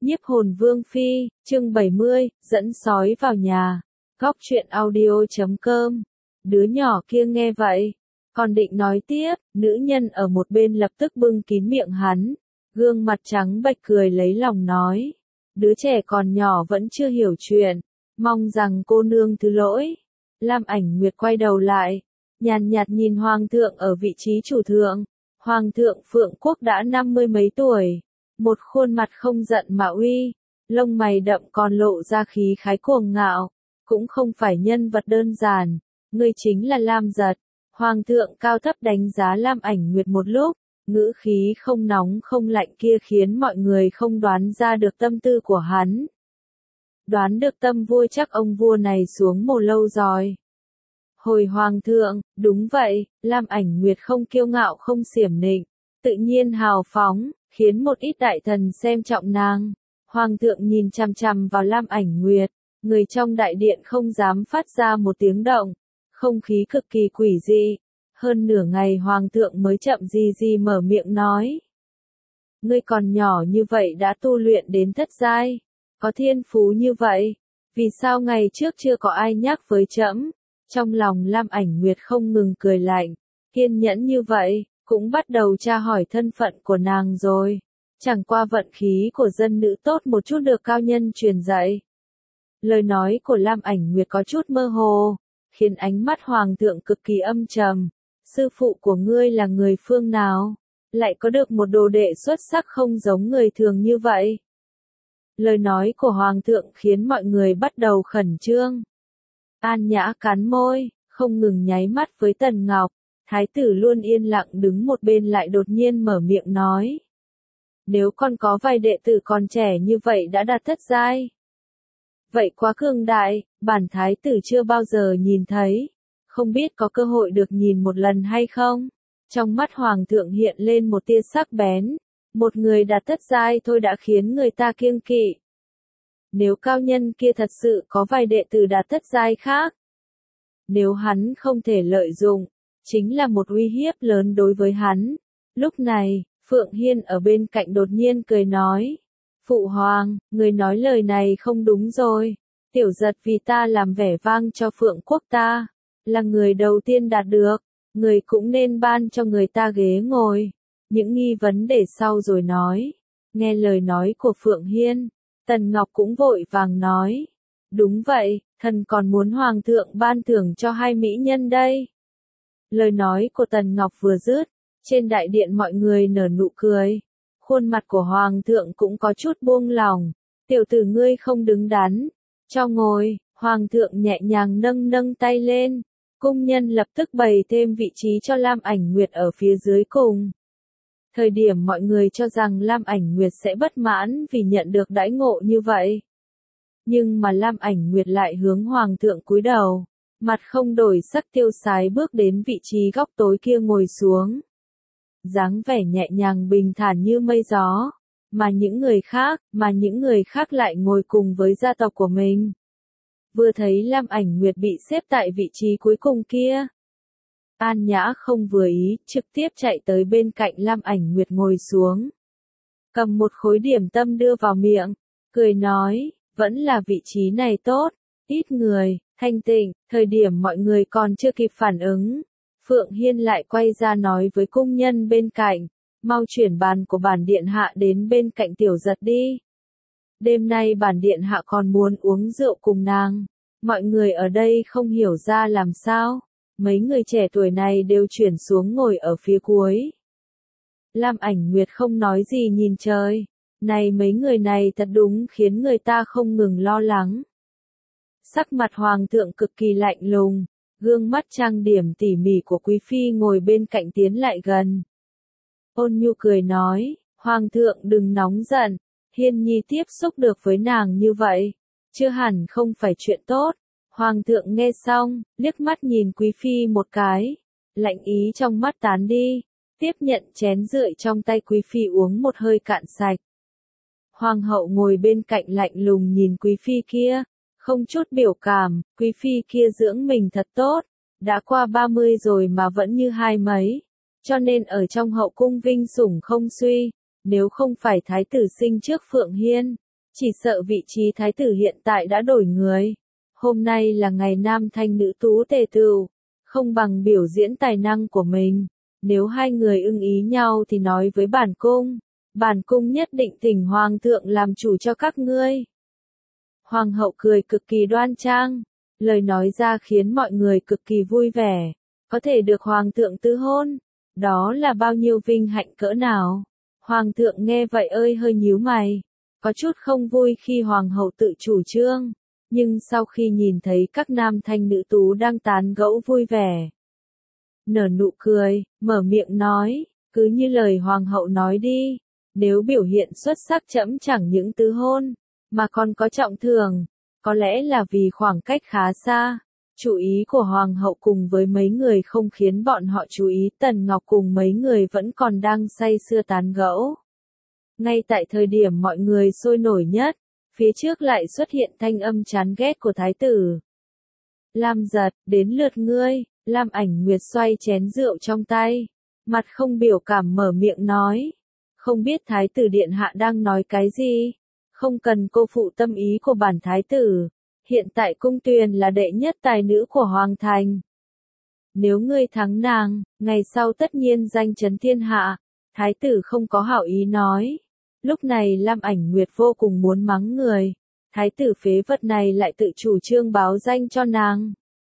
Nhiếp hồn vương phi, chương 70, dẫn sói vào nhà. Góc truyện audio.com. Đứa nhỏ kia nghe vậy, còn định nói tiếp, nữ nhân ở một bên lập tức bưng kín miệng hắn, gương mặt trắng bệch cười lấy lòng nói. Đứa trẻ còn nhỏ vẫn chưa hiểu chuyện, mong rằng cô nương thứ lỗi. Lam Ảnh Nguyệt quay đầu lại, nhàn nhạt nhìn hoàng thượng ở vị trí chủ thượng. Hoàng thượng Phượng Quốc đã 50 mấy tuổi, một khuôn mặt không giận mà uy, lông mày đậm còn lộ ra khí khái cuồng ngạo, cũng không phải nhân vật đơn giản, ngươi chính là Lam Giật. Hoàng thượng cao thấp đánh giá Lam Ảnh Nguyệt một lúc, ngữ khí không nóng không lạnh kia khiến mọi người không đoán ra được tâm tư của hắn. Đoán được tâm vua chắc ông vua này xuống mồ lâu rồi. Hồi hoàng thượng, đúng vậy, Lam Ảnh Nguyệt không kiêu ngạo không xiểm nịnh, tự nhiên hào phóng, khiến một ít đại thần xem trọng nàng. Hoàng thượng nhìn chằm chằm vào Lam Ảnh Nguyệt, người trong đại điện không dám phát ra một tiếng động, không khí cực kỳ quỷ dị. Hơn nửa ngày hoàng thượng mới chậm gì mở miệng nói. Ngươi còn nhỏ như vậy đã tu luyện đến thất giai, có thiên phú như vậy, vì sao ngày trước chưa có ai nhắc với trẫm? Trong lòng Lam Ảnh Nguyệt không ngừng cười lạnh, kiên nhẫn như vậy, cũng bắt đầu tra hỏi thân phận của nàng rồi. Chẳng qua vận khí của dân nữ tốt một chút được cao nhân truyền dạy. Lời nói của Lam Ảnh Nguyệt có chút mơ hồ, khiến ánh mắt hoàng thượng cực kỳ âm trầm. Sư phụ của ngươi là người phương nào? Lại có được một đồ đệ xuất sắc không giống người thường như vậy? Lời nói của hoàng thượng khiến mọi người bắt đầu khẩn trương. An Nhã cắn môi, không ngừng nháy mắt với Tần Ngọc. Thái tử luôn yên lặng đứng một bên lại đột nhiên mở miệng nói. Nếu con có vài đệ tử còn trẻ như vậy đã đạt thất giai. Vậy quá cường đại, bản thái tử chưa bao giờ nhìn thấy. Không biết có cơ hội được nhìn một lần hay không? Trong mắt hoàng thượng hiện lên một tia sắc bén. Một người đạt thất giai thôi đã khiến người ta kiêng kỵ. Nếu cao nhân kia thật sự có vài đệ tử đạt thất giai khác. Nếu hắn không thể lợi dụng, chính là một uy hiếp lớn đối với hắn. Lúc này, Phượng Hiên ở bên cạnh đột nhiên cười nói. Phụ hoàng, người nói lời này không đúng rồi. Tiểu Giật vì ta làm vẻ vang cho Phượng Quốc ta. Là người đầu tiên đạt được. Người cũng nên ban cho người ta ghế ngồi. Những nghi vấn để sau rồi nói. Nghe lời nói của Phượng Hiên, Tần Ngọc cũng vội vàng nói. Đúng vậy, thần còn muốn hoàng thượng ban thưởng cho hai mỹ nhân đây. Lời nói của Tần Ngọc vừa dứt, trên đại điện mọi người nở nụ cười. Khuôn mặt của hoàng thượng cũng có chút buông lỏng. Tiểu tử ngươi không đứng đắn. Cho ngồi, hoàng thượng nhẹ nhàng nâng tay lên. Cung nhân lập tức bày thêm vị trí cho Lam Ảnh Nguyệt ở phía dưới cùng. Thời điểm mọi người cho rằng Lam Ảnh Nguyệt sẽ bất mãn vì nhận được đãi ngộ như vậy. Nhưng mà Lam Ảnh Nguyệt lại hướng hoàng thượng cúi đầu, mặt không đổi sắc tiêu sái bước đến vị trí góc tối kia ngồi xuống. Dáng vẻ nhẹ nhàng bình thản như mây gió, mà những người khác lại ngồi cùng với gia tộc của mình. Vừa thấy Lam Ảnh Nguyệt bị xếp tại vị trí cuối cùng kia, An Nhã không vừa ý, trực tiếp chạy tới bên cạnh Lam Ảnh Nguyệt ngồi xuống. Cầm một khối điểm tâm đưa vào miệng, cười nói, vẫn là vị trí này tốt, ít người, thanh tịnh, thời điểm mọi người còn chưa kịp phản ứng. Phượng Hiên lại quay ra nói với cung nhân bên cạnh, mau chuyển bàn của bản điện hạ đến bên cạnh Tiểu Giật đi. Đêm nay bản điện hạ còn muốn uống rượu cùng nàng. Mọi người ở đây không hiểu ra làm sao. Mấy người trẻ tuổi này đều chuyển xuống ngồi ở phía cuối. Lam Ảnh Nguyệt không nói gì nhìn trời. Này mấy người này thật đúng khiến người ta không ngừng lo lắng. Sắc mặt hoàng thượng cực kỳ lạnh lùng. Gương mắt trang điểm tỉ mỉ của quý phi ngồi bên cạnh tiến lại gần. Ôn nhu cười nói, hoàng thượng đừng nóng giận. Hiên nhi tiếp xúc được với nàng như vậy, chưa hẳn không phải chuyện tốt. Hoàng thượng nghe xong, liếc mắt nhìn quý phi một cái, lạnh ý trong mắt tán đi, tiếp nhận chén rượu trong tay quý phi uống một hơi cạn sạch. Hoàng hậu ngồi bên cạnh lạnh lùng nhìn quý phi kia, không chút biểu cảm, quý phi kia dưỡng mình thật tốt, đã qua 30 rồi mà vẫn như hai mấy, cho nên ở trong hậu cung vinh sủng không suy. Nếu không phải thái tử sinh trước Phượng Hiên, Chỉ sợ vị trí thái tử hiện tại đã đổi người. Hôm nay là ngày nam thanh nữ tú tề tựu, không bằng biểu diễn tài năng của mình. Nếu hai người ưng ý nhau thì nói với bản cung nhất định thỉnh hoàng thượng làm chủ cho các ngươi. Hoàng hậu cười cực kỳ đoan trang, lời nói ra khiến mọi người cực kỳ vui vẻ. Có thể được hoàng thượng tư hôn, đó là bao nhiêu vinh hạnh cỡ nào. Hoàng thượng nghe vậy hơi nhíu mày, có chút không vui khi hoàng hậu tự chủ trương, nhưng sau khi nhìn thấy các nam thanh nữ tú đang tán gẫu vui vẻ, nở nụ cười, mở miệng nói, cứ như lời hoàng hậu nói đi, nếu biểu hiện xuất sắc trẫm chẳng những tứ hôn, mà còn có trọng thưởng. Có lẽ là vì khoảng cách khá xa, chú ý của hoàng hậu cùng với mấy người không khiến bọn họ chú ý. Tần Ngọc cùng mấy người vẫn còn đang say sưa tán gẫu. Ngay tại thời điểm mọi người sôi nổi nhất, phía trước lại xuất hiện thanh âm chán ghét của thái tử. Lam Giật, đến lượt ngươi. Lam Ảnh Nguyệt xoay chén rượu trong tay, mặt không biểu cảm mở miệng nói, không biết thái tử điện hạ đang nói cái gì, không cần cô phụ tâm ý của bản thái tử, hiện tại Cung Tuyền là đệ nhất tài nữ của hoàng thành. Nếu ngươi thắng nàng, ngày sau tất nhiên danh chấn thiên hạ. Thái tử không có hảo ý nói. Lúc này Lam Ảnh Nguyệt vô cùng muốn mắng người, thái tử phế vật này lại tự chủ trương báo danh cho nàng.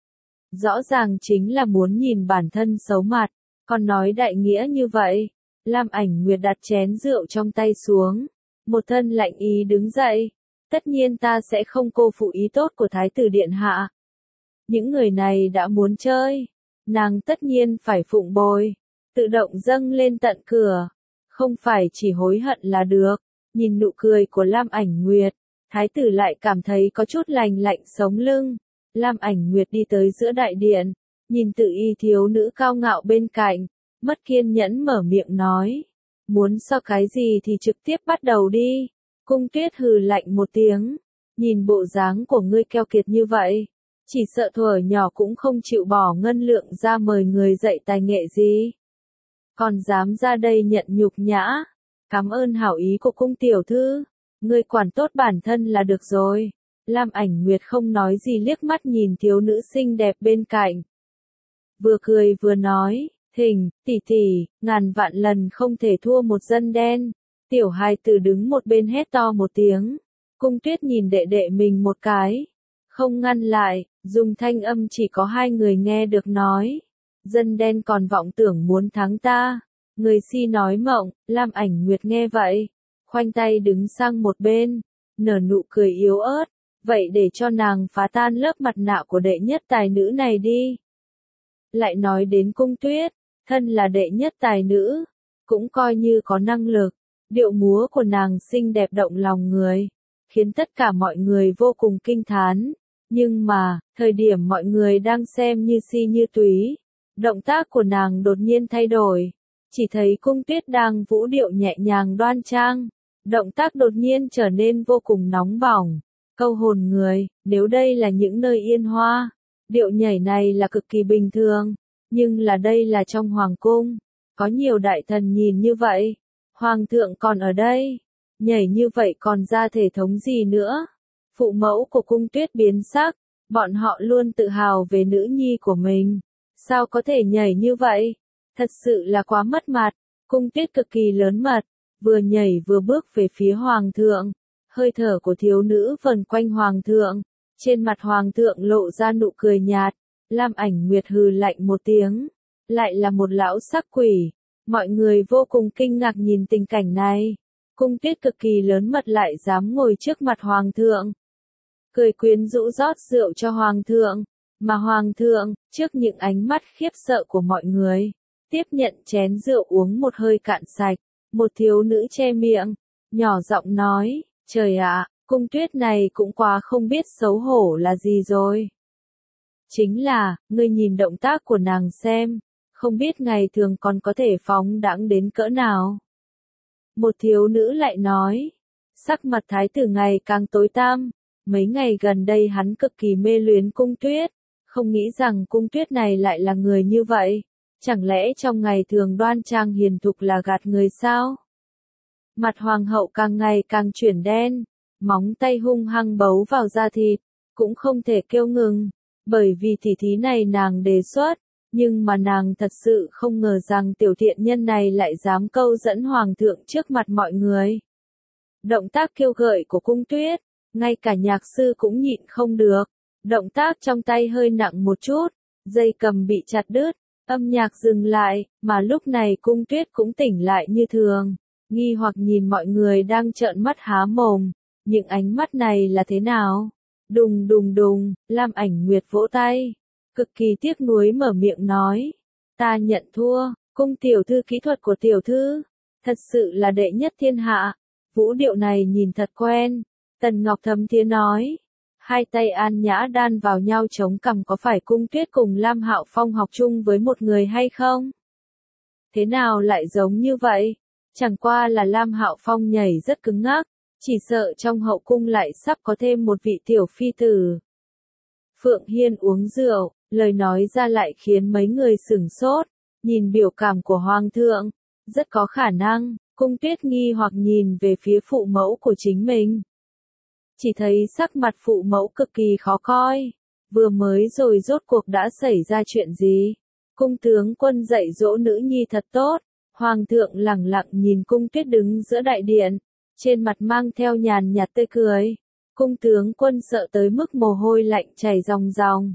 Rõ ràng chính là muốn nhìn bản thân xấu mặt, còn nói đại nghĩa như vậy. Lam Ảnh Nguyệt đặt chén rượu trong tay xuống, một thân lạnh ý đứng dậy. Tất nhiên ta sẽ không cô phụ ý tốt của thái tử điện hạ. Những người này đã muốn chơi, nàng tất nhiên phải phụng bồi, tự động dâng lên tận cửa, không phải chỉ hối hận là được. Nhìn nụ cười của Lam Ảnh Nguyệt, thái tử lại cảm thấy có chút lành lạnh sống lưng. Lam Ảnh Nguyệt đi tới giữa đại điện, nhìn Tự Y thiếu nữ cao ngạo bên cạnh, mất kiên nhẫn mở miệng nói, muốn so cái gì thì trực tiếp bắt đầu đi. Cung Tuyết hừ lạnh một tiếng, nhìn bộ dáng của ngươi keo kiệt như vậy, chỉ sợ thuở nhỏ cũng không chịu bỏ ngân lượng ra mời người dạy tài nghệ gì. Còn dám ra đây nhận nhục nhã, cảm ơn hảo ý của cung tiểu thư, ngươi quản tốt bản thân là được rồi. Lam Ảnh Nguyệt không nói gì liếc mắt nhìn thiếu nữ xinh đẹp bên cạnh. Vừa cười vừa nói, Thình, tỷ tỷ, ngàn vạn lần không thể thua một dân đen. Tiểu hài tử đứng một bên hét to một tiếng. Cung Tuyết nhìn đệ đệ mình một cái, không ngăn lại, dùng thanh âm chỉ có hai người nghe được nói. Dân đen còn vọng tưởng muốn thắng ta. Người si nói mộng. Lam Ảnh Nguyệt nghe vậy, khoanh tay đứng sang một bên, nở nụ cười yếu ớt. Vậy để cho nàng phá tan lớp mặt nạ của đệ nhất tài nữ này đi. Lại nói đến Cung Tuyết, thân là đệ nhất tài nữ, cũng coi như có năng lực. Điệu múa của nàng xinh đẹp động lòng người, khiến tất cả mọi người vô cùng kinh thán. Nhưng mà, thời điểm mọi người đang xem như si như túy, động tác của nàng đột nhiên thay đổi. Chỉ thấy Cung Tuyết đang vũ điệu nhẹ nhàng đoan trang, động tác đột nhiên trở nên vô cùng nóng bỏng, câu hồn người. Nếu đây là những nơi yên hoa, điệu nhảy này là cực kỳ bình thường, nhưng là đây là trong hoàng cung, có nhiều đại thần nhìn như vậy. Hoàng thượng còn ở đây, nhảy như vậy còn ra thể thống gì nữa. Phụ mẫu của Cung Tuyết biến sắc, bọn họ luôn tự hào về nữ nhi của mình, sao có thể nhảy như vậy, thật sự là quá mất mặt. Cung Tuyết cực kỳ lớn mật, vừa nhảy vừa bước về phía hoàng thượng, hơi thở của thiếu nữ vần quanh hoàng thượng, trên mặt hoàng thượng lộ ra nụ cười nhạt. Lam Ảnh Nguyệt hừ lạnh một tiếng, lại là một lão sắc quỷ. Mọi người vô cùng kinh ngạc nhìn tình cảnh này. Cung Tuyết cực kỳ lớn mật lại dám ngồi trước mặt hoàng thượng, cười quyến rũ rót rượu cho hoàng thượng, mà hoàng thượng, trước những ánh mắt khiếp sợ của mọi người, tiếp nhận chén rượu uống một hơi cạn sạch. Một thiếu nữ che miệng, nhỏ giọng nói, trời ạ, Cung Tuyết này cũng quá không biết xấu hổ là gì rồi. Chính là, ngươi nhìn động tác của nàng xem, không biết ngày thường còn có thể phóng đãng đến cỡ nào. Một thiếu nữ lại nói, sắc mặt thái tử ngày càng tối tăm, mấy ngày gần đây hắn cực kỳ mê luyến Cung Tuyết, không nghĩ rằng Cung Tuyết này lại là người như vậy, chẳng lẽ trong ngày thường đoan trang hiền thục là gạt người sao? Mặt hoàng hậu càng ngày càng chuyển đen, móng tay hung hăng bấu vào da thịt, cũng không thể kêu ngừng, bởi vì tỉ thí này nàng đề xuất, nhưng mà nàng thật sự không ngờ rằng tiểu thiện nhân này lại dám câu dẫn hoàng thượng trước mặt mọi người. Động tác kêu gợi của Cung Tuyết, ngay cả nhạc sư cũng nhịn không được, động tác trong tay hơi nặng một chút, dây cầm bị chặt đứt, âm nhạc dừng lại, mà lúc này Cung Tuyết cũng tỉnh lại như thường, nghi hoặc nhìn mọi người đang trợn mắt há mồm, những ánh mắt này là thế nào? Đùng đùng đùng, Lam Ảnh Nguyệt vỗ tay, cực kỳ tiếc nuối mở miệng nói, ta nhận thua, Cung tiểu thư kỹ thuật của tiểu thư, thật sự là đệ nhất thiên hạ, vũ điệu này nhìn thật quen, Tần Ngọc thấm thía nói. Hai tay An Nhã đan vào nhau chống cằm, có phải Cung Tuyết cùng Lam Hạo Phong học chung với một người hay không? Thế nào lại giống như vậy? Chẳng qua là Lam Hạo Phong nhảy rất cứng ngắc, chỉ sợ trong hậu cung lại sắp có thêm một vị tiểu phi tử. Phượng Hiên uống rượu, lời nói ra lại khiến mấy người sửng sốt, nhìn biểu cảm của Hoàng thượng, rất có khả năng. Cung Tuyết nghi hoặc nhìn về phía phụ mẫu của chính mình. Chỉ thấy sắc mặt phụ mẫu cực kỳ khó coi. Vừa mới rồi rốt cuộc đã xảy ra chuyện gì? Cung tướng quân dạy dỗ nữ nhi thật tốt. Hoàng thượng lẳng lặng nhìn Cung Tuyết đứng giữa đại điện, trên mặt mang theo nhàn nhạt tươi cười. Cung tướng quân sợ tới mức mồ hôi lạnh chảy ròng ròng.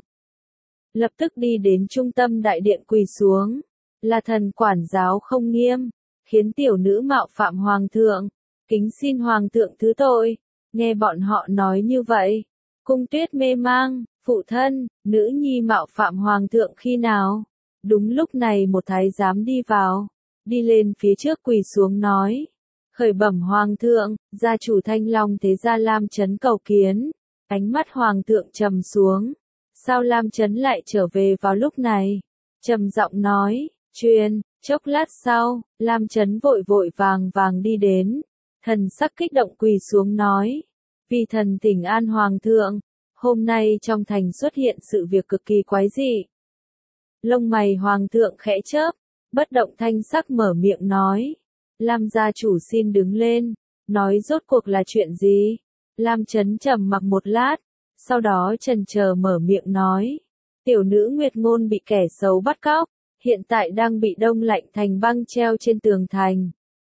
Lập tức đi đến trung tâm đại điện quỳ xuống. Là thần quản giáo không nghiêm, khiến tiểu nữ mạo phạm hoàng thượng, kính xin hoàng thượng thứ tội. Nghe bọn họ nói như vậy, Cung Tuyết mê mang, phụ thân, nữ nhi mạo phạm hoàng thượng khi nào? Đúng lúc này một thái giám đi vào, đi lên phía trước quỳ xuống nói, khởi bẩm hoàng thượng, gia chủ Thanh Long thế gia Lam Chấn cầu kiến. Ánh mắt hoàng thượng trầm xuống, sao Lam Chấn lại trở về vào lúc này? Trầm giọng nói, truyền. Chốc lát sau, Lam Chấn vội vội vàng vàng đi đến, thần sắc kích động quỳ xuống nói, vì thần thỉnh an hoàng thượng, hôm nay trong thành xuất hiện sự việc cực kỳ quái dị. Lông mày hoàng thượng khẽ chớp, bất động thanh sắc mở miệng nói, Lam gia chủ xin đứng lên, nói rốt cuộc là chuyện gì? Lam Chấn trầm mặc một lát, sau đó chần chờ mở miệng nói, tiểu nữ Nguyệt Ngôn bị kẻ xấu bắt cóc, hiện tại đang bị đông lạnh thành băng treo trên tường thành.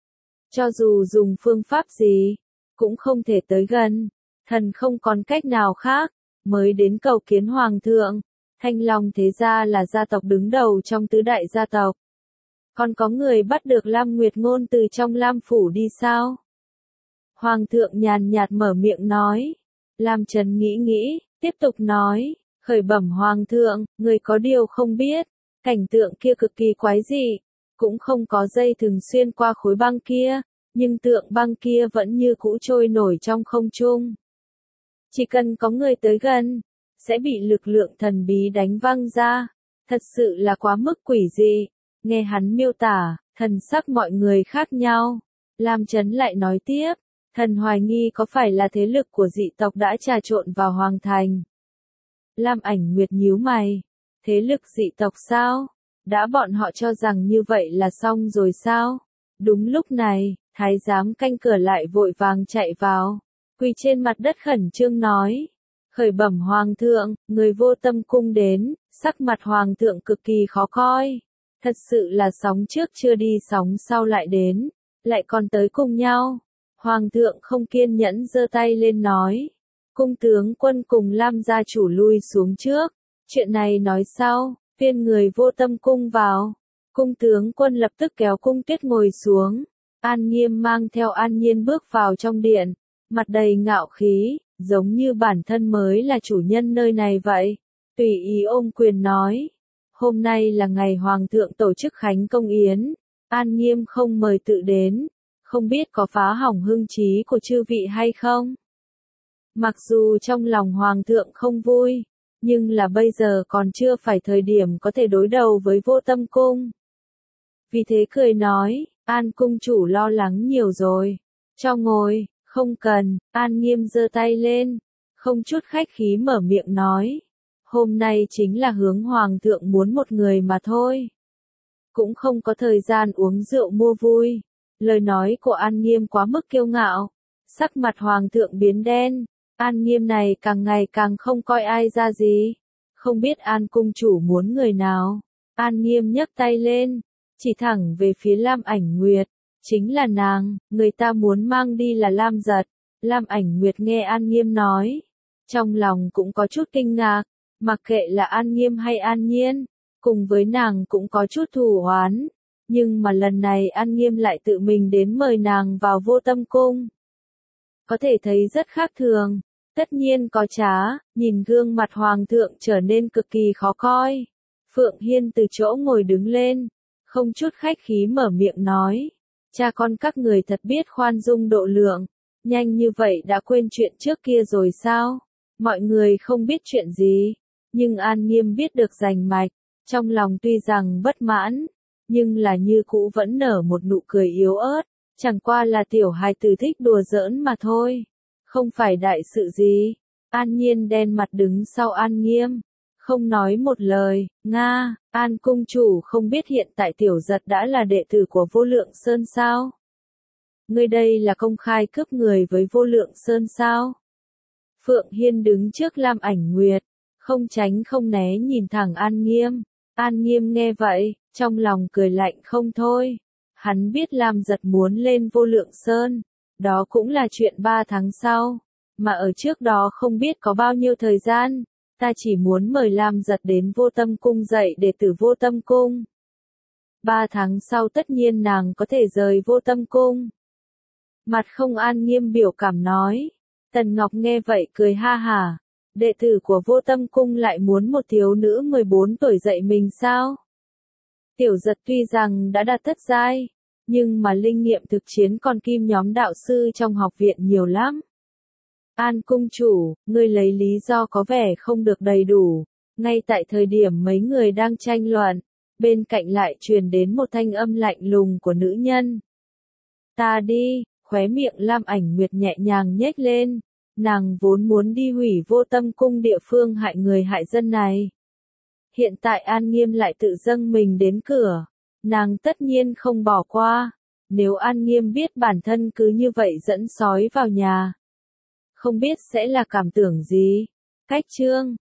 Cho dù dùng phương pháp gì, cũng không thể tới gần, thần không còn cách nào khác, mới đến cầu kiến hoàng thượng. Thanh Long thế gia là gia tộc đứng đầu trong tứ đại gia tộc. Còn có người bắt được Lam Nguyệt Ngôn từ trong Lam phủ đi sao? Hoàng thượng nhàn nhạt mở miệng nói. Lam Chấn nghĩ nghĩ, tiếp tục nói, khởi bẩm hoàng thượng, người có điều không biết, cảnh tượng kia cực kỳ quái dị, cũng không có dây thừng xuyên qua khối băng kia, nhưng tượng băng kia vẫn như cũ trôi nổi trong không trung. Chỉ cần có người tới gần, sẽ bị lực lượng thần bí đánh văng ra, thật sự là quá mức quỷ dị. Nghe hắn miêu tả, thần sắc mọi người khác nhau. Lam Chấn lại nói tiếp, thần hoài nghi có phải là thế lực của dị tộc đã trà trộn vào hoàng thành. Lam Ảnh Nguyệt nhíu mày, thế lực dị tộc sao? Đã bọn họ cho rằng như vậy là xong rồi sao? Đúng lúc này, thái giám canh cửa lại vội vàng chạy vào, quỳ trên mặt đất khẩn trương nói, khởi bẩm hoàng thượng, người Vô Tâm cung đến. Sắc mặt hoàng thượng cực kỳ khó coi. Thật sự là sóng trước chưa đi sóng sau lại đến, lại còn tới cùng nhau. Hoàng thượng không kiên nhẫn giơ tay lên nói, cung tướng quân cùng Lam gia chủ lui xuống trước, chuyện này nói sau. Viên người Vô Tâm cung vào, cung tướng quân lập tức kéo Cung Tuyết ngồi xuống. An Nghiêm mang theo An Nhiên bước vào trong điện, mặt đầy ngạo khí, giống như bản thân mới là chủ nhân nơi này vậy. Tùy ý ôm quyền nói, hôm nay là ngày hoàng thượng tổ chức khánh công yến, An Nghiêm không mời tự đến, không biết có phá hỏng hưng trí của chư vị hay không? Mặc dù trong lòng hoàng thượng không vui, nhưng là bây giờ còn chưa phải thời điểm có thể đối đầu với Vô Tâm cung. Vì thế cười nói, An cung chủ lo lắng nhiều rồi, cho ngồi. Không cần. An Nghiêm giơ tay lên, không chút khách khí mở miệng nói, hôm nay chính là hướng hoàng thượng muốn một người mà thôi. Cũng không có thời gian uống rượu mua vui. Lời nói của An Nghiêm quá mức kiêu ngạo, Sắc mặt hoàng thượng biến đen, An Nghiêm này càng ngày càng không coi ai ra gì. Không biết An cung chủ muốn người nào. An Nghiêm nhấc tay lên, chỉ thẳng về phía Lam Ảnh Nguyệt. Chính là nàng, người ta muốn mang đi là Lam Giật. Lam Ảnh Nguyệt nghe An Nghiêm nói. Trong lòng cũng có chút kinh ngạc, mặc kệ là An Nghiêm hay An Nhiên, cùng với nàng cũng có chút thù oán. Nhưng mà lần này An Nghiêm lại tự mình đến mời nàng vào Vô Tâm Cung. Có thể thấy rất khác thường, tất nhiên có trá, nhìn gương mặt hoàng thượng trở nên cực kỳ khó coi. Phượng Hiên từ chỗ ngồi đứng lên, không chút khách khí mở miệng nói. Cha con các người thật biết khoan dung độ lượng, nhanh như vậy đã quên chuyện trước kia rồi sao? Mọi người không biết chuyện gì, nhưng An Nghiêm biết được rành mạch, trong lòng tuy rằng bất mãn, nhưng là như cũ vẫn nở một nụ cười yếu ớt, chẳng qua là tiểu hài tử thích đùa giỡn mà thôi, không phải đại sự gì. An Nhiên đen mặt đứng sau An Nghiêm, không nói một lời. Nga, An cung chủ không biết hiện tại Tiểu Giật đã là đệ tử của Vô Lượng Sơn sao? Ngươi đây là công khai cướp người với Vô Lượng Sơn sao? Phượng Hiên đứng trước Lam Ảnh Nguyệt, không tránh không né nhìn thẳng An Nghiêm. An Nghiêm nghe vậy, trong lòng cười lạnh không thôi. Hắn biết Lam Giật muốn lên Vô Lượng Sơn, đó cũng là chuyện 3 tháng sau, mà ở trước đó không biết có bao nhiêu thời gian. Ta chỉ muốn mời Lam Giật đến Vô Tâm Cung dạy đệ tử Vô Tâm Cung. 3 tháng sau tất nhiên nàng có thể rời Vô Tâm Cung. Mặt không An Nghiêm biểu cảm nói. Tần Ngọc nghe vậy cười ha hả. Đệ tử của Vô Tâm Cung lại muốn một thiếu nữ 14 tuổi dạy mình sao? Tiểu Giật tuy rằng đã đạt thất giai, nhưng mà linh nghiệm thực chiến còn kim nhóm đạo sư trong học viện nhiều lắm. An cung chủ, ngươi lấy lý do có vẻ không được đầy đủ. Ngay tại thời điểm mấy người đang tranh luận, bên cạnh lại truyền đến một thanh âm lạnh lùng của nữ nhân. Ta đi, khóe miệng Lam Ảnh Nguyệt nhẹ nhàng nhếch lên. Nàng vốn muốn đi hủy Vô Tâm Cung địa phương hại người hại dân này. Hiện tại An Nghiêm lại tự dâng mình đến cửa. Nàng tất nhiên không bỏ qua. Nếu An Nghiêm biết bản thân cứ như vậy dẫn sói vào nhà, không biết sẽ là cảm tưởng gì. Cách chương